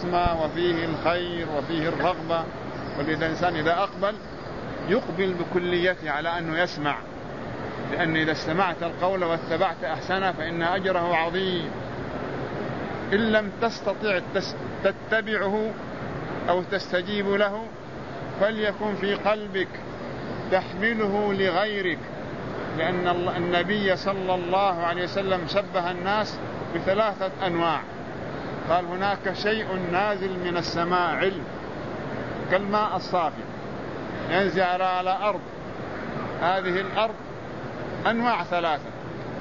الرحمة وفيه الخير وفيه الرغبة. ولذا الإنسان إذا أقبل يقبل بكليته على أنه يسمع، لأن إذا استمعت القول واتبعت أحسنه فإن أجره عظيم. إن لم تستطع تتبعه أو تستجيب له فليكن في قلبك تحمله لغيرك، لأن النبي صلى الله عليه وسلم شبه الناس بثلاثة أنواع. قال هناك شيء نازل من السماء علم كالماء الصافي ينزل على أرض، هذه الأرض أنواع ثلاثة،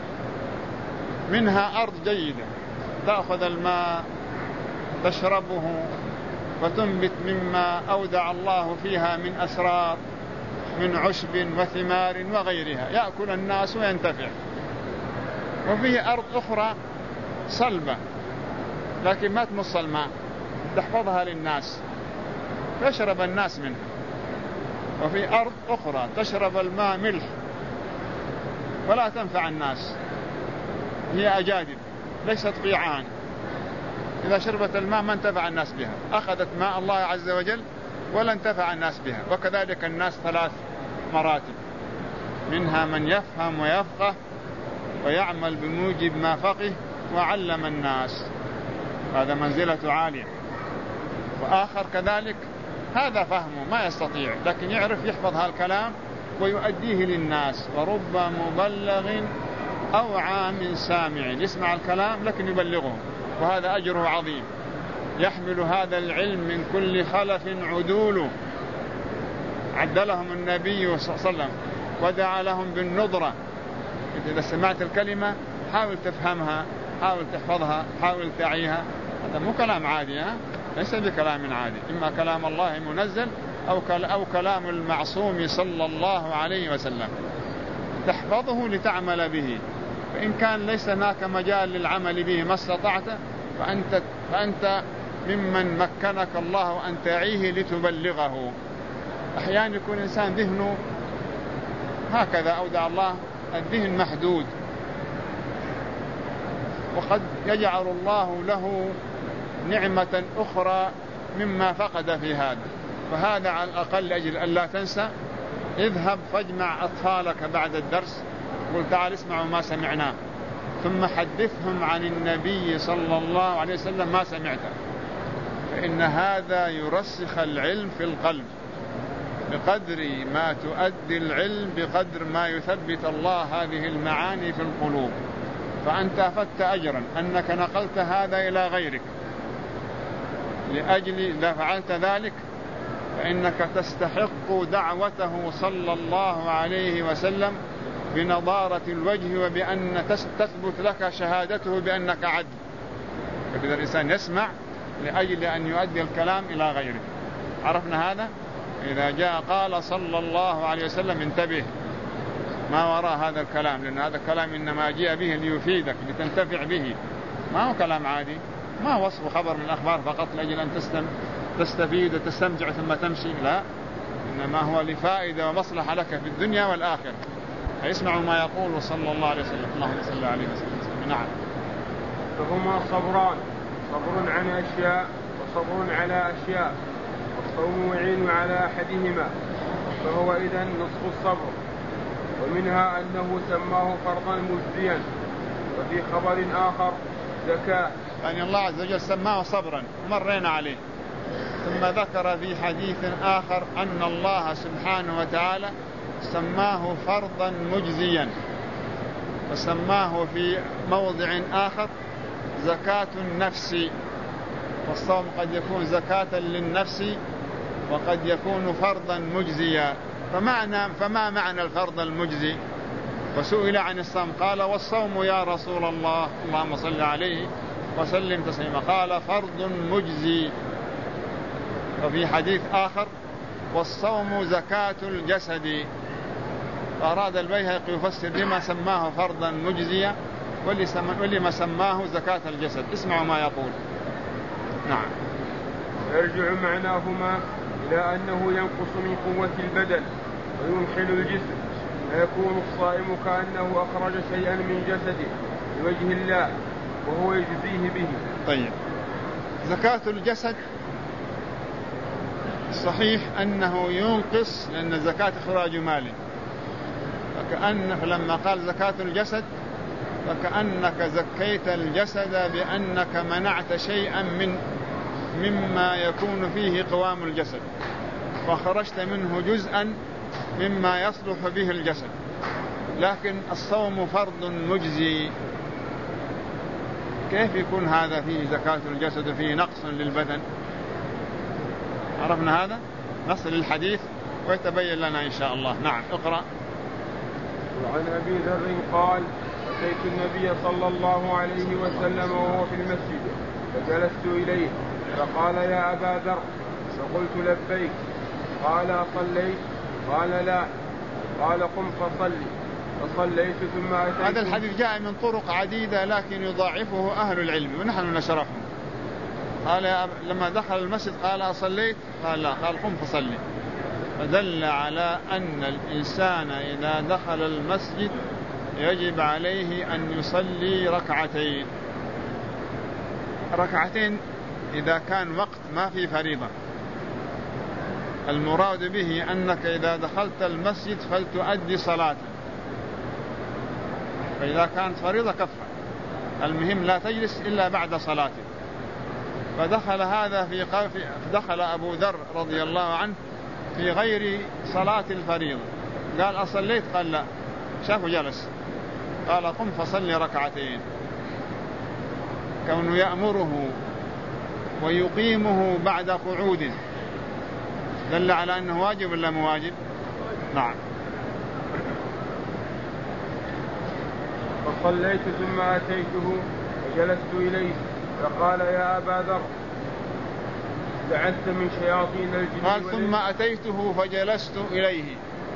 منها أرض جيدة تأخذ الماء تشربه وتنبت مما أودع الله فيها من أسرار من عشب وثمار وغيرها يأكل الناس وينتفع. وفيه أرض أخرى صلبة لكن ما تمص الماء تحفظها للناس يشرب الناس منها. وفي أرض أخرى تشرب الماء ملح ولا تنفع الناس، هي أجادب ليست قيعان، إذا شربت الماء ما انتفع الناس بها، أخذت ماء الله عز وجل ولا انتفع الناس بها. وكذلك الناس ثلاث مراتب، منها من يفهم ويفقه ويعمل بموجب ما فقه وعلم الناس، هذا منزلة عالية. وآخر كذلك هذا فهمه ما يستطيع لكن يعرف يحفظ هالكلام ويؤديه للناس. ورب مبلغ أوعى من سامع، يسمع الكلام لكن يبلغه، وهذا أجره عظيم. يحمل هذا العلم من كل خلف عدول، عدلهم النبي صلى الله عليه وسلم ودعا لهم بالنضرة. إذا سمعت الكلمة حاول تفهمها، حاول تحفظها، حاول تعيها. هذا مو كلام عادي، ليس بكلام عادي، إما كلام الله منزل أو كلام المعصوم صلى الله عليه وسلم، تحفظه لتعمل به. فإن كان ليس هناك مجال للعمل به ما استطعت فأنت ممن مكنك الله أن تعيه لتبلغه. أحيانا يكون إنسان ذهنه هكذا أودع الله الذهن محدود، وقد يجعل الله له نعمة أخرى مما فقد في هذا. فهذا على الأقل أجل ألا تنسى، اذهب فاجمع أطفالك بعد الدرس قل تعال اسمعوا ما سمعناه، ثم حدثهم عن النبي صلى الله عليه وسلم ما سمعته، فإن هذا يرسخ العلم في القلب. بقدر ما تؤدي العلم بقدر ما يثبت الله هذه المعاني في القلوب. فأنت أخذت أجرا أنك نقلت هذا إلى غيرك، لأجل إذا فعلت ذلك فإنك تستحق دعوته صلى الله عليه وسلم بنضارة الوجه، وبأن تثبت لك شهادته بأنك عدل. فإذا الإنسان يسمع لأجل أن يؤدي الكلام إلى غيره. عرفنا هذا؟ إذا جاء قال صلى الله عليه وسلم انتبه ما وراء هذا الكلام، لأن هذا الكلام إنما جاء به ليفيدك لتنتفع به، ما هو كلام عادي، ما هو وصف خبر من الأخبار فقط لأجل أن تستفيد وتستمتع ثم تمشي، لا، إنما هو لفائدة ومصلحة لك في الدنيا والآخرة. فيسمعوا ما يقول صلى الله عليه وسلم. اللهم صل عليه وسلم. نعم. فهما صبران، صبر عن أشياء وصبر على أشياء، والصوم يعين على أحدهما فهو إذن نصف الصبر. ومنها أنه سماه فرضا مجزيا. وفي خبر آخر زكاة، يعني الله عز وجل سماه صبرا مرينا عليه، ثم ذكر في حديث آخر أن الله سبحانه وتعالى سماه فرضا مجزيا، وسماه في موضع آخر زكاة النفس. والصوم قد يكون زكاة للنفس وقد يكون فرضا مجزيا. فما معنى الفرض المجزي؟ وسئل عن الصوم قال والصوم يا رسول الله اللهم صل عليه وسلم تسليما، قال فرض مجزي. وفي حديث آخر والصوم زكاة الجسد. فأراد البيهقي يفسر لما سماه فرضا مجزيا ولما سماه زكاة الجسد. اسمعوا ما يقول. نعم. يرجع معناهما إلى أنه ينقص من قوة البدن وينحل الجسم، فيكون الصائم كأنه أخرج شيئا من جسده لوجه الله وهو يجزيه به. طيب، زكاة الجسد صحيح أنه ينقص، لأن الزكاة إخراج مال، فلما قال زكاة الجسد فكأنك زكيت الجسد بأنك منعت شيئا مما يكون فيه قوام الجسد، وخرجت منه جزءا مما يصلح به الجسد. لكن الصوم فرض مجزي، كيف يكون هذا فيه زكاة الجسد وفيه نقص للبدن؟ عرفنا هذا، نصل الحديث ويتبين لنا إن شاء الله. نعم، اقرأ. وعن أبي ذر قال: أتيت النبي صلى الله عليه وسلم وهو في المسجد فجلست إليه فقال: يا أبا ذر. فقلت: لبيك. قال: أصليت؟ قال: لا. قال: قم فصلي. فصليت ثم أتيت. هذا الحديث جاء من طرق عديدة لكن يضاعفه أهل العلم ونحن نشرحه. قال لما دخل المسجد قال: أصليت؟ قال: لا. قال: قم فصلي. فدل على أن الإنسان إذا دخل المسجد يجب عليه أن يصلي ركعتين إذا كان وقت ما في فريضة. المراد به أنك إذا دخلت المسجد فلتؤدي صلاة، فإذا كانت فريضة كفر، المهم لا تجلس إلا بعد صلاة. فدخل هذا دخل أبو ذر رضي الله عنه في غير صلاة الفريضة، قال: أصليت؟ قال: لا. شافه جلس، قال: قم فصلي ركعتين. كونه يأمره ويقيمه بعد قعود دل على أنه واجب ولا مواجب؟ نعم. فصليت ثم أتيته فجلست إليه فقال: يا أبا ذر، استعذت من شياطين الجن. قال: ثم أتيته فجلست إليه.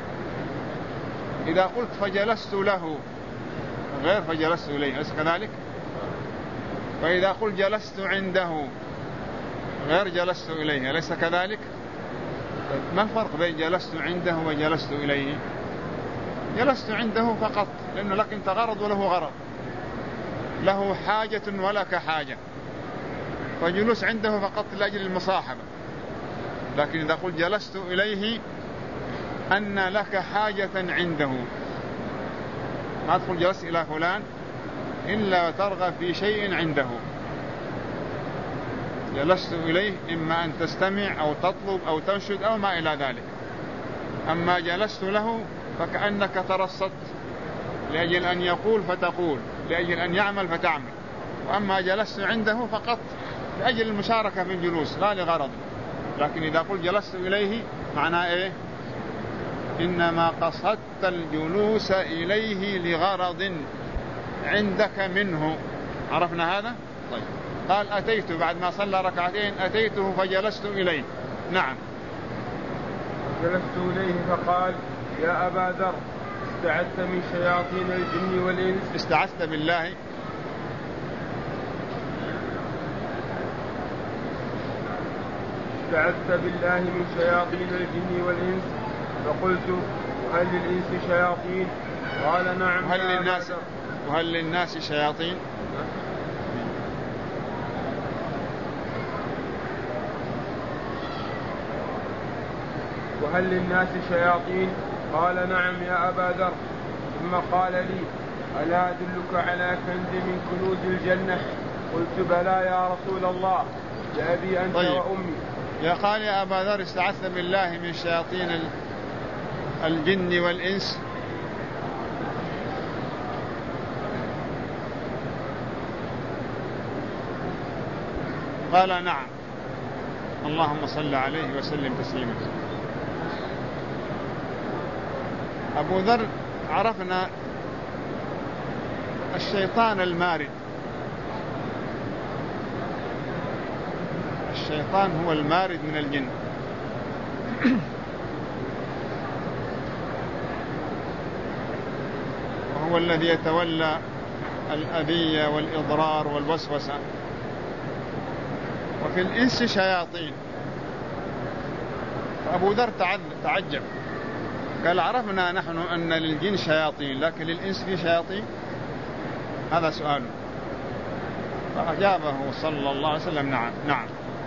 إذا قلت فجلست له غير فجلست إليه، أليس كذلك؟ وإذا قلت جلست عنده غير جلست إليه، أليس كذلك؟ ما الفرق بين جلست عنده وجلست إليه؟ جلست عنده فقط لأنه لك أنت غرض وله غرض، له حاجة ولك حاجة، فجلوس عنده فقط لأجل المصاحبة. لكن إذا قلت جلست إليه أن لك حاجة عنده، ما تقول جلست إلى فلان إلا وترغب في شيء عنده. جلست إليه إما أن تستمع أو تطلب أو تنشد أو ما إلى ذلك. أما جلست له فكأنك ترصدت لأجل أن يقول فتقول، لأجل أن يعمل فتعمل. وأما جلست عنده فقط لأجل المشاركة في الجلوس لا لغرض. لكن إذا قلت جلست إليه معناه إيه؟ إنما قصدت الجلوس إليه لغرض عندك منه. عرفنا هذا؟ طيب. قال: أتيت بعد ما صلى ركعتين أتيته فجلست إليه. نعم. جلست إليه فقال: يا أبا ذر، استعذت من شياطين الجن والإنس. استعذت بالله. استعذت بالله من شياطين الجن والإنس. فقلت: وهل للإنس شياطين؟ قال: نعم. وهل للناس شياطين؟ وهل للناس شياطين؟ قال: نعم يا أبا ذر. ثم قال لي: ألا أدلك على كنز من كنوز الجنة؟ قلت: بلى يا رسول الله، بأبي أنت وأمي. قال: يا أبا ذر، استعذت بالله من شياطين الجن والإنس. قال: نعم. اللهم صل عليه وسلم تسليما. أبو ذر عرفنا الشيطان المارد. الشيطان هو المارد من الجن. وهو الذي يتولى الأذية والإضرار والوسوسة. وفي الإنس شياطين. فأبو ذر تعجب، قال: عرفنا نحن أن للجن شياطين، لكن للإنس في شياطين؟ هذا سؤال. فأجابه صلى الله عليه وسلم نعم نعم.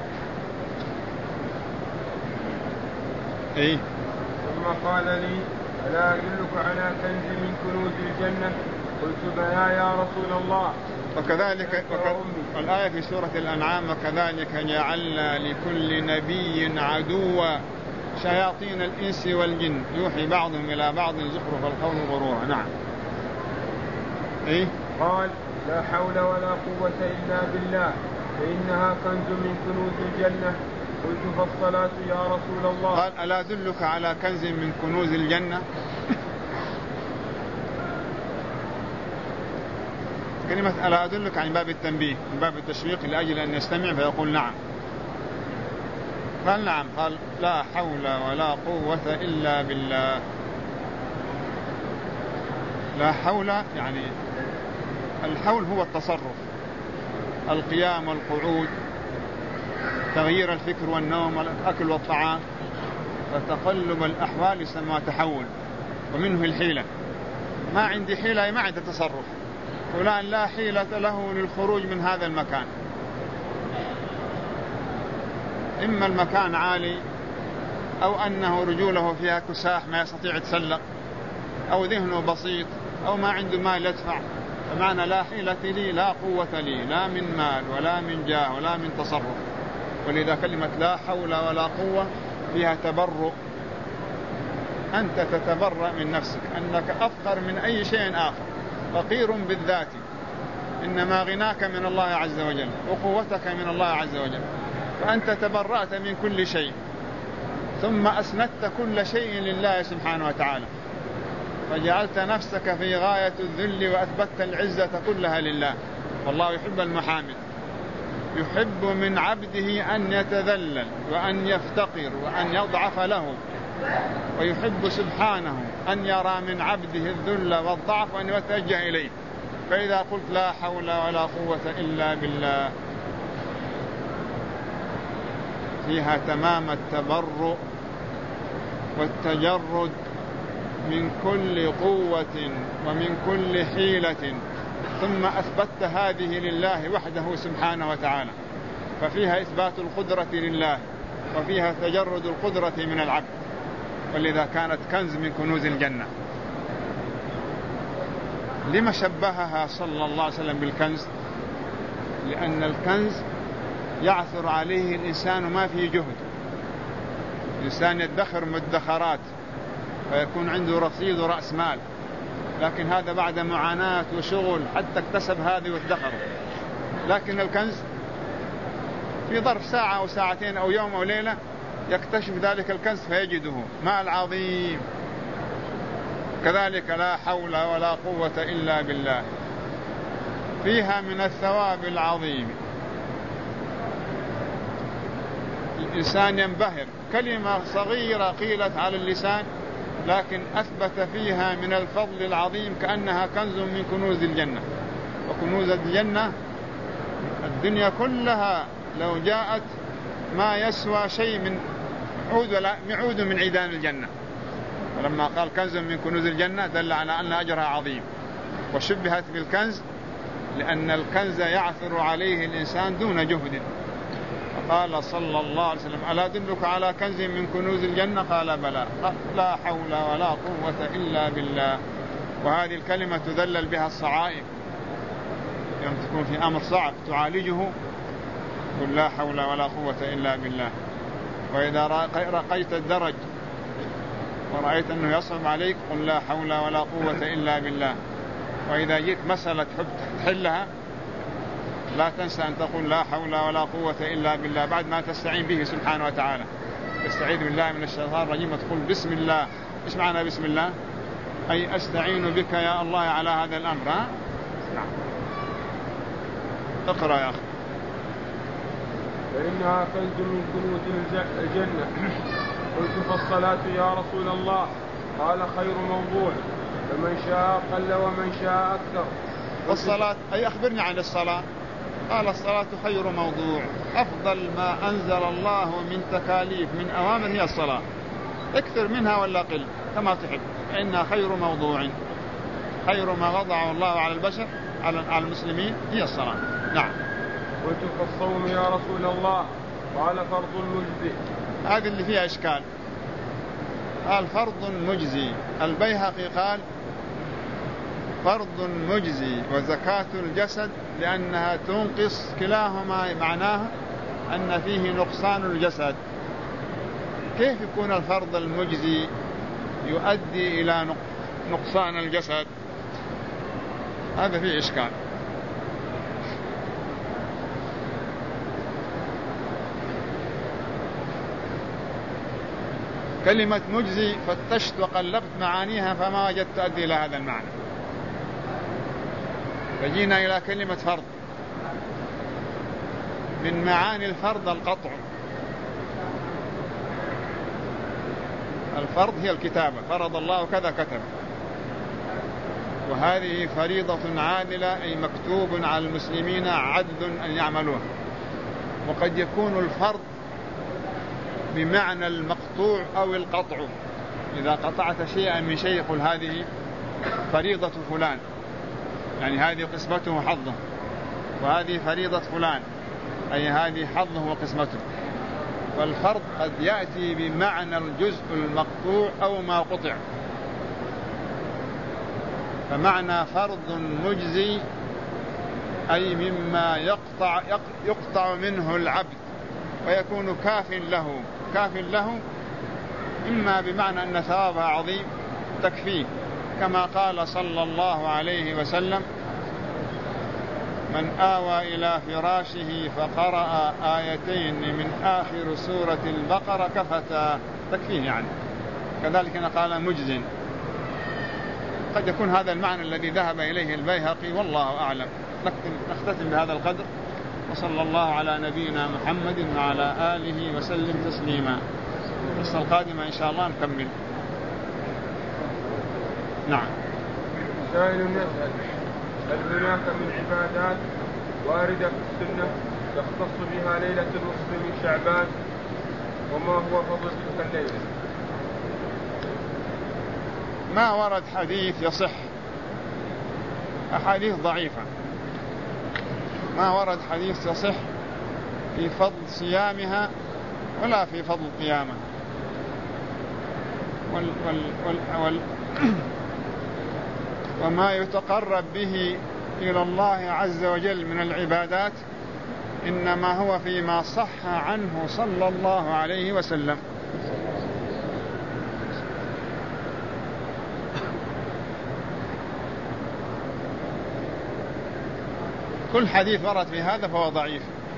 إيه؟ ثم قال لي ألا أدلك على كنز من كنوز الجنة؟ قلت بلى يا رسول الله. وكذلك الآية في سورة الأنعام وكذلك جعلنا لكل نبي عدوا شياطين الإنس والجن يوحي بعضهم إلى بعض زخرف القول غرورا. نعم. إيه؟ قال لا حول ولا قوة إلا بالله فإنها كنز من كنوز الجنة. قلت فالصلاة يا رسول الله. قال ألا أدلك على كنز من كنوز الجنة؟ كلمة ألا أدلك عن باب التنبيه من باب التشويق لأجل أن يستمع فيقول نعم. قال نعم. قال لا حول ولا قوة إلا بالله. لا حول يعني الحول هو التصرف، القيام والقعود، تغيير الفكر والنوم والأكل والطعام، فتقلب الأحوال يسمى تحول، ومنه الحيلة. ما عندي حيلة ما عندي تصرف، فلان لا حيلة له للخروج من هذا المكان. إما المكان عالي أو أنه رجوله فيها كساح ما يستطيع يتسلق، أو ذهنه بسيط، أو ما عنده مال يدفع. فمعنى لا حيلة لي لا قوة لي لا من مال ولا من جاه ولا من تصرف. ولذا كلمة لا حول ولا قوة فيها تبرؤ، أنت تتبرأ من نفسك أنك أفقر من أي شيء آخر، فقير بالذات، إنما غناك من الله عز وجل وقوتك من الله عز وجل، فأنت تبرأت من كل شيء ثم أسندت كل شيء لله سبحانه وتعالى، فجعلت نفسك في غاية الذل وأثبتت العزة كلها لله. والله يحب المحامد، يحب من عبده أن يتذلل وأن يفتقر وأن يضعف له، ويحب سبحانه أن يرى من عبده الذل والضعف وأن يتوجه إليه. فإذا قلت لا حول ولا قوة إلا بالله فيها تمام التبرؤ والتجرد من كل قوة ومن كل حيلة، ثم أثبتت هذه لله وحده سبحانه وتعالى، ففيها إثبات القدرة لله وفيها تجرد القدرة من العبد. ولذا كانت كنز من كنوز الجنة. لما شبهها صلى الله عليه وسلم بالكنز؟ لأن الكنز يعثر عليه الإنسان ما فيه جهد، الإنسان يدخر مدخرات فيكون عنده رصيد ورأس مال، لكن هذا بعد معاناة وشغل حتى اكتسب هذه وادخره. لكن الكنز في ظرف ساعة أو ساعتين أو يوم أو ليلة يكتشف ذلك الكنز فيجده مال عظيم. كذلك لا حول ولا قوة إلا بالله فيها من الثواب العظيم. الإنسان ينبهر، كلمة صغيرة قيلت على اللسان لكن أثبت فيها من الفضل العظيم كأنها كنز من كنوز الجنة. وكنوز الجنة الدنيا كلها لو جاءت ما يسوى شيء من معود من عيدان الجنة. ولما قال كنز من كنوز الجنة دل على أن أجرها عظيم، وشبهت بالكنز لأن الكنز يعثر عليه الإنسان دون جهد. فقال صلى الله عليه وسلم ألا أدلك على كنز من كنوز الجنة؟ قال بلى. لا حول ولا قوة إلا بالله. وهذه الكلمة تذلل بها الصعائب، يوم تكون في أمر صعب تعالجه قل لا حول ولا قوة إلا بالله. وإذا رقيت الدرج ورأيت أنه يصعب عليك قل لا حول ولا قوة إلا بالله. وإذا جئت مسألة تحب تحلها لا تنسى أن تقول لا حول ولا قوة إلا بالله بعد ما تستعين به سبحانه وتعالى. تستعيذ بالله من الشيطان الرجيم وتقول بسم الله. إيش معنى بسم الله؟ أي أستعين بك يا الله على هذا الأمر. نعم. اقرأ يا أخي. فإنها كنز من كنوز الجنة. قلت فالصلاة يا رسول الله؟ قال خير موضوع، فمن شاء قل ومن شاء أكثر. والصلاة أي أخبرني عن الصلاة. قال الصلاة خير موضوع، أفضل ما أنزل الله من تكاليف من أوامر هي الصلاة، اكثر منها ولا قل كما تحب، فإنها خير موضوع. خير ما وضعه الله على البشر على المسلمين هي الصلاة. نعم. قلت فالصوم يا رسول الله؟ قال فرض مجزي. هذا اللي فيه إشكال. قال فرض مجزي. البيهقي قال فرض مجزي وزكاة الجسد لأنها تنقص، كلاهما معناه أن فيه نقصان الجسد. كيف يكون الفرض المجزي يؤدي إلى نقصان الجسد؟ هذا فيه إشكال. كلمة مجزي فتشت وقلبت معانيها فما وجدت تؤدي إلى هذا المعنى، فجينا إلى كلمة فرض. من معاني الفرض القطع. الفرض هي الكتابة، فرض الله كذا كتب، وهذه فريضة عادلة أي مكتوب على المسلمين عدل أن يعملوها. وقد يكون الفرض بمعنى المقطوع أو القطع. إذا قطعت شيئا من شيء يقول هذه فريضة فلان، يعني هذه قسمته وحظه، وهذه فريضة فلان أي هذه حظه وقسمته. والفرض قد يأتي بمعنى الجزء المقطوع أو ما قطع. فمعنى فرض مجزي أي مما يقطع منه العبد ويكون كاف له، إما بمعنى أن ثوابها عظيم تكفيه، كما قال صلى الله عليه وسلم: من آوى إلى فراشه فقرأ آيتين من آخر سورة البقرة كفتا، تكفيه يعني. كذلك قال مجز. قد يكون هذا المعنى الذي ذهب إليه البيهقي، والله أعلم. نختتم بهذا القدر، وصلى الله على نبينا محمد وعلى آله وسلم تسليما. الحصة القادمة إن شاء الله نكمل. نعم. سائل يسأل: هل هناك من عبادات واردة في السنة يختص بها ليلة النصف من شعبان؟ وما هو فضل تلك الليلة؟ ما ورد حديث يصح، أحاديث ضعيفة. ما ورد حديث يصح في فضل صيامها ولا في فضل قيامها. وما يتقرب به إلى الله عز وجل من العبادات إنما هو فيما صح عنه صلى الله عليه وسلم. كل حديث ورد في هذا فهو ضعيف.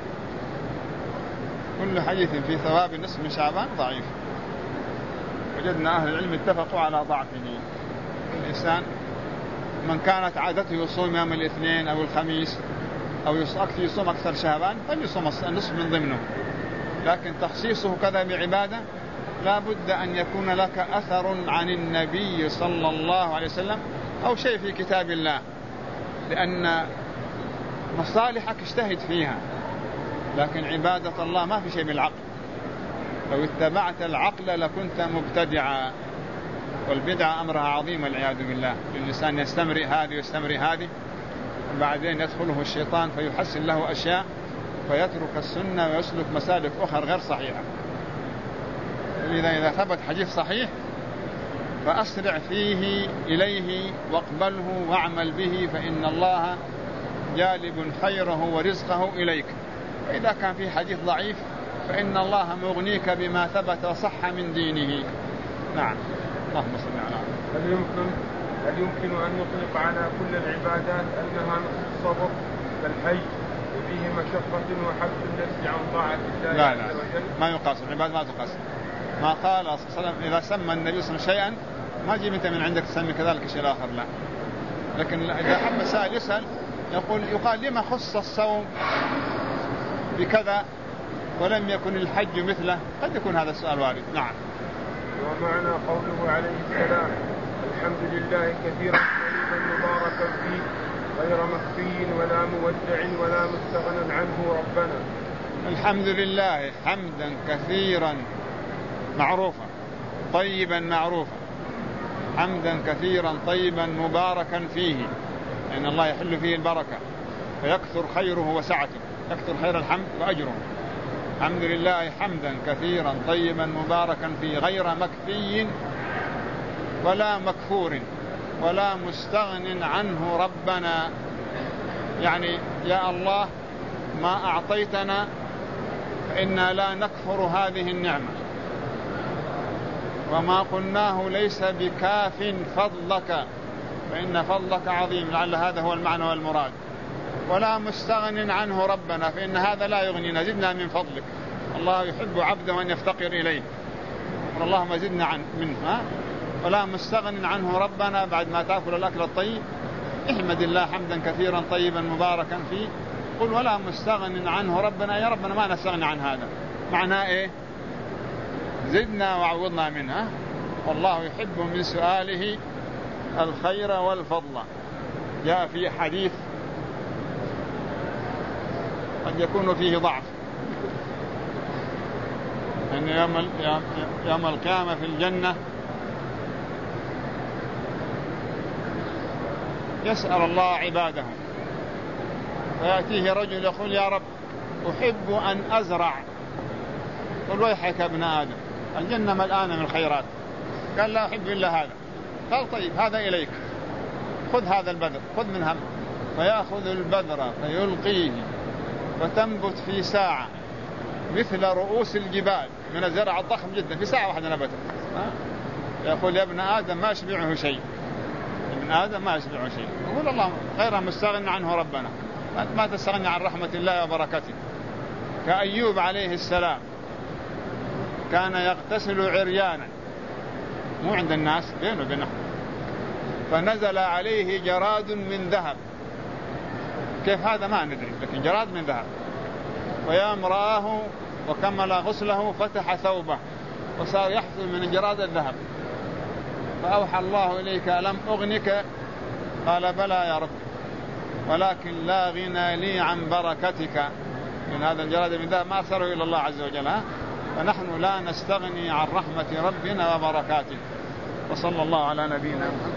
كل حديث في ثواب النصف من شعبان ضعيف. وجدنا أهل العلم اتفقوا على ضعفه. الإنسان من كانت عادته يصوم يوم الاثنين أو الخميس أو يصوم أكثر شعبان فليصوم النصف من ضمنه. لكن تخصيصه كذا بعبادة لا بد أن يكون لك أثر عن النبي صلى الله عليه وسلم أو شيء في كتاب الله، لأن مصالحك اجتهد فيها. لكن عبادة الله ما في شيء بالعقل. لو اتبعت العقل لكنت مبتدعا، والبدعة أمرها عظيم والعياذ بالله. الإنسان يستمرئ هذه ويستمرئ هذه، وبعدين يدخله الشيطان فيحسن له أشياء فيترك السنة ويسلك مسالك أخرى غير صحيحة. إذا ثبت حديث صحيح فأسرع فيه إليه واقبله واعمل به، فإن الله جالب خيره ورزقه إليك. وإذا كان في حديث ضعيف فإن الله مغنيك بما ثبت وصح من دينه. نعم. اللهم صل على هل يمكن أن نطلق على كل العبادات أنها نصف الصبر كالحج وفيه مشقة وحبس النفس عن طاعة الله عز وجل؟ ما يقاس العبادة، ما تقاس. ما قال صلى الله عليه وسلم إذا سمى النبي صلى الله عليه وسلم شيئا ما جيب أنت من عندك تسمي كذلك شيء آخر، لا. لكن إذا حب سائل يسأل يقال لما خص الصوم بكذا ولم يكن الحج مثله؟ قد يكون هذا السؤال وارد. نعم. ومعنى قوله عليه السلام: الحمد لله كثيرا طيبا مباركا فيه غير مخفي ولا مودع ولا مستغنى عنه ربنا. الحمد لله حمدا كثيرا معروفا، طيبا معروفا، حمدا كثيرا طيبا مباركا فيه، لأن الله يحل فيه البركة فيكثر خيره وسعته. يكثر خير الحمد وأجره. الحمد لله حمدا كثيرا طيبا مباركا فيه غير مكفي ولا مكفور ولا مستغن عنه ربنا. يعني يا الله ما أعطيتنا فإنا لا نكفر هذه النعمة، وما قلناه ليس بكاف فضلك فإن فضلك عظيم، لعل هذا هو المعنى والمراد. ولا مستغن عنه ربنا فإن هذا لا يغنينا، زدنا من فضلك. الله يحب عبده أن يفتقر إليه، اللهم زدنا منه. ولا مستغن عنه ربنا بعد ما تأكل الأكل الطيب احمد الله حمدا كثيرا طيبا مباركا فيه. قل ولا مستغن عنه ربنا، يا ربنا ما نستغني عن هذا. معناه إيه؟ زدنا وعوضنا منها. والله يحب من سؤاله الخير والفضل. جاء في حديث قد يكون فيه ضعف أن يوم القيامة في الجنة يسأل الله عباده فيأتيه رجل يقول يا رب أحب أن أزرع. قل ويحك ابن آدم الجنة ملآنة من الخيرات. قال لا أحب إلا هذا. قال طيب هذا إليك، خذ هذا البذر، خذ من هم. فيأخذ البذر فيلقيه فتنبت في ساعة مثل رؤوس الجبال من الزرع الضخم جدا، في ساعة واحدة نبتت. يقول يا ابن آدم ما يشبعه شيء، ابن آدم ما يشبعه شيء. يقول الله غير مستغنى عنه ربنا، ما تستغني عن رحمة الله وبركته. كأيوب عليه السلام كان يغتسل عريانا، مو عند الناس، بينه وبينهم، فنزل عليه جراد من ذهب. كيف هذا ما ندري، لكن جراد من ذهب. ويوم رآه وكمل غسله فتح ثوبه وصار يحصل من الجراد الذهب. فأوحى الله إليك ألم أغنك؟ قال بلى يا رب ولكن لا غنى لي عن بركتك. من هذا الجراد من ذهب ما أرسله إلى الله عز وجل. فنحن لا نستغني عن رحمة ربنا وبركاته. وصلى الله على نبينا محمد.